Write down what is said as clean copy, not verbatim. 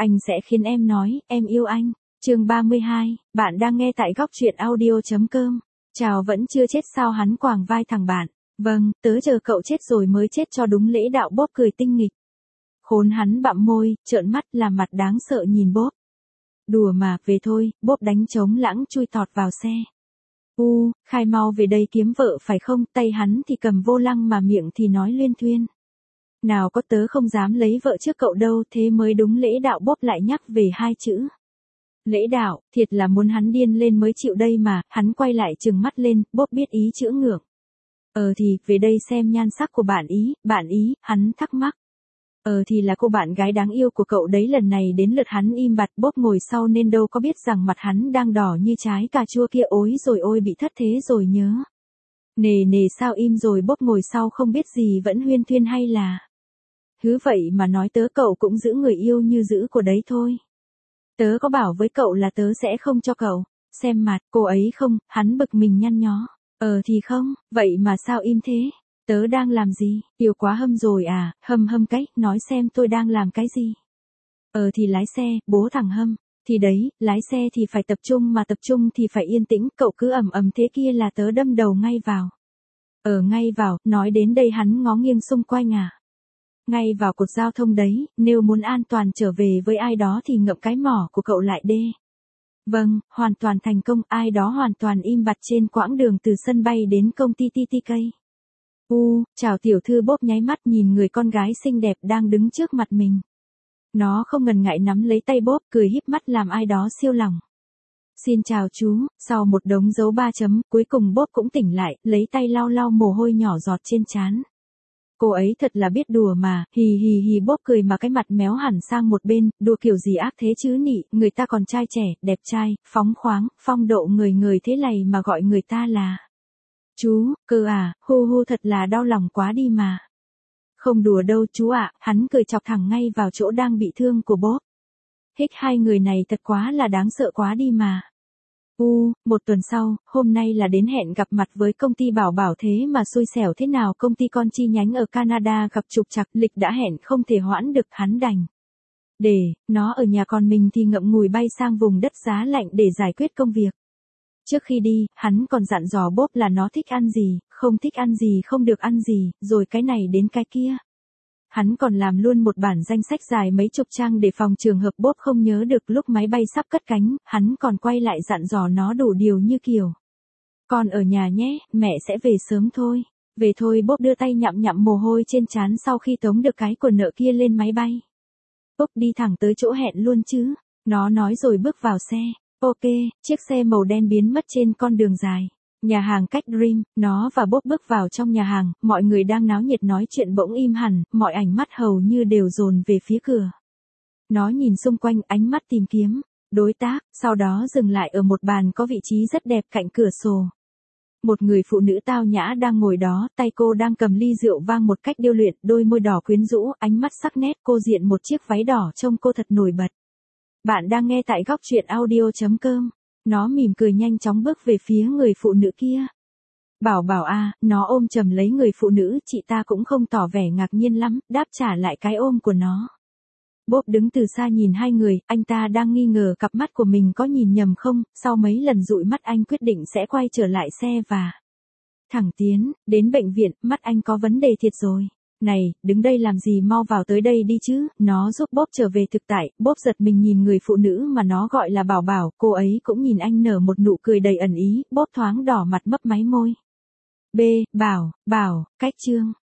Anh sẽ khiến em nói, em yêu anh. Chương 32, bạn đang nghe tại góc truyện audio.com. Chào vẫn chưa chết sao hắn quàng vai thằng bạn. Vâng, tớ chờ cậu chết rồi mới chết cho đúng lễ đạo. Bob cười tinh nghịch. Khốn hắn bặm môi, trợn mắt làm mặt đáng sợ nhìn Bob. Đùa mà, về thôi, Bob đánh trống lãng chui tọt vào xe. Khai mau về đây kiếm vợ phải không? Tay hắn thì cầm vô lăng mà miệng thì nói luyên thuyên. Nào có, tớ không dám lấy vợ trước cậu đâu, thế mới đúng lễ đạo. Bob lại nhắc về hai chữ. Lễ đạo, thiệt là muốn hắn điên lên mới chịu đây mà. Hắn quay lại trừng mắt lên, Bob biết ý chữa ngược. Thì, về đây xem nhan sắc của bạn ý, hắn thắc mắc. Thì là cô bạn gái đáng yêu của cậu đấy. Lần này đến lượt hắn im bặt. Bob ngồi sau nên đâu có biết rằng mặt hắn đang đỏ như trái cà chua kia. Ối rồi ôi, bị thất thế rồi nhớ. Nề sao im rồi? Bob ngồi sau không biết gì vẫn huyên thuyên hay là. Hứ vậy mà nói tớ cậu cũng giữ người yêu như giữ của đấy thôi. Tớ có bảo với cậu là tớ sẽ không cho cậu. Xem mặt, cô ấy không, hắn bực mình nhăn nhó. Thì không, vậy mà sao im thế? Tớ đang làm gì? Yêu quá hâm rồi à? Hâm cách, nói xem tôi đang làm cái gì? Thì lái xe, bố thằng Hâm. Thì đấy, lái xe thì phải tập trung mà tập trung thì phải yên tĩnh. Cậu cứ ầm thế kia là tớ đâm đầu ngay vào. Ngay vào, nói đến đây hắn ngó nghiêng xung quanh à. Ngay vào cột giao thông đấy, nếu muốn an toàn trở về với ai đó thì ngậm cái mỏ của cậu lại đê. Vâng, hoàn toàn thành công. Ai đó hoàn toàn im bặt trên quãng đường từ sân bay đến công ty TTK. Chào tiểu thư. Bob nháy mắt nhìn người con gái xinh đẹp đang đứng trước mặt mình. Nó không ngần ngại nắm lấy tay Bob, cười híp mắt làm ai đó siêu lòng. Xin chào chú. Sau một đống dấu 3 chấm, cuối cùng Bob cũng tỉnh lại, lấy tay lau mồ hôi nhỏ giọt trên trán. Cô ấy thật là biết đùa mà, hì Bob cười mà cái mặt méo hẳn sang một bên. Đùa kiểu gì ác thế chứ nị, người ta còn trai trẻ, đẹp trai, phóng khoáng, phong độ người thế này mà gọi người ta là. Chú, cơ à, hu thật là đau lòng quá đi mà. Không đùa đâu chú ạ. Hắn cười chọc thẳng ngay vào chỗ đang bị thương của Bob. Hai người này thật quá là đáng sợ quá đi mà. Một tuần sau, hôm nay là đến hẹn gặp mặt với công ty Bảo thế mà xui xẻo thế nào công ty con chi nhánh ở Canada gặp trục trặc, lịch đã hẹn không thể hoãn được, hắn đành. Nó ở nhà còn mình thì ngậm ngùi bay sang vùng đất giá lạnh để giải quyết công việc. Trước khi đi, hắn còn dặn dò Bob là nó thích ăn gì, không thích ăn gì, không được ăn gì, rồi cái này đến cái kia. Hắn còn làm luôn một bản danh sách dài mấy chục trang để phòng trường hợp Bob không nhớ được. Lúc máy bay sắp cất cánh, hắn còn quay lại dặn dò nó đủ điều như kiểu. Con ở nhà nhé, mẹ sẽ về sớm thôi. Về thôi. Bob đưa tay nhặm mồ hôi trên trán sau khi tống được cái quần nợ kia lên máy bay. Bob đi thẳng tới chỗ hẹn luôn chứ. Nó nói rồi bước vào xe. Ok, chiếc xe màu đen biến mất trên con đường dài. Nhà hàng cách Dream, nó và Bob bước vào trong nhà hàng, mọi người đang náo nhiệt nói chuyện bỗng im hẳn, mọi ánh mắt hầu như đều dồn về phía cửa. Nó nhìn xung quanh, ánh mắt tìm kiếm đối tác, sau đó dừng lại ở một bàn có vị trí rất đẹp cạnh cửa sổ. Một người phụ nữ tao nhã đang ngồi đó, tay cô đang cầm ly rượu vang một cách điêu luyện, đôi môi đỏ quyến rũ, ánh mắt sắc nét, cô diện một chiếc váy đỏ trông cô thật nổi bật. Bạn đang nghe tại góc truyện audio.com. Nó mỉm cười nhanh chóng bước về phía người phụ nữ kia. Bảo à, nó ôm chầm lấy người phụ nữ. Chị ta cũng không tỏ vẻ ngạc nhiên lắm, đáp trả lại cái ôm của nó. Bob đứng từ xa nhìn hai người, anh ta đang nghi ngờ cặp mắt của mình có nhìn nhầm không. Sau mấy lần dụi mắt anh quyết định sẽ quay trở lại xe và thẳng tiến đến bệnh viện. Mắt anh có vấn đề thiệt rồi. Này, đứng đây làm gì, mau vào tới đây đi chứ. Nó giúp Bob trở về thực tại. Bob giật mình nhìn người phụ nữ mà nó gọi là Bảo, cô ấy cũng nhìn anh nở một nụ cười đầy ẩn ý. Bob thoáng đỏ mặt mấp máy môi. Bảo, cách chương.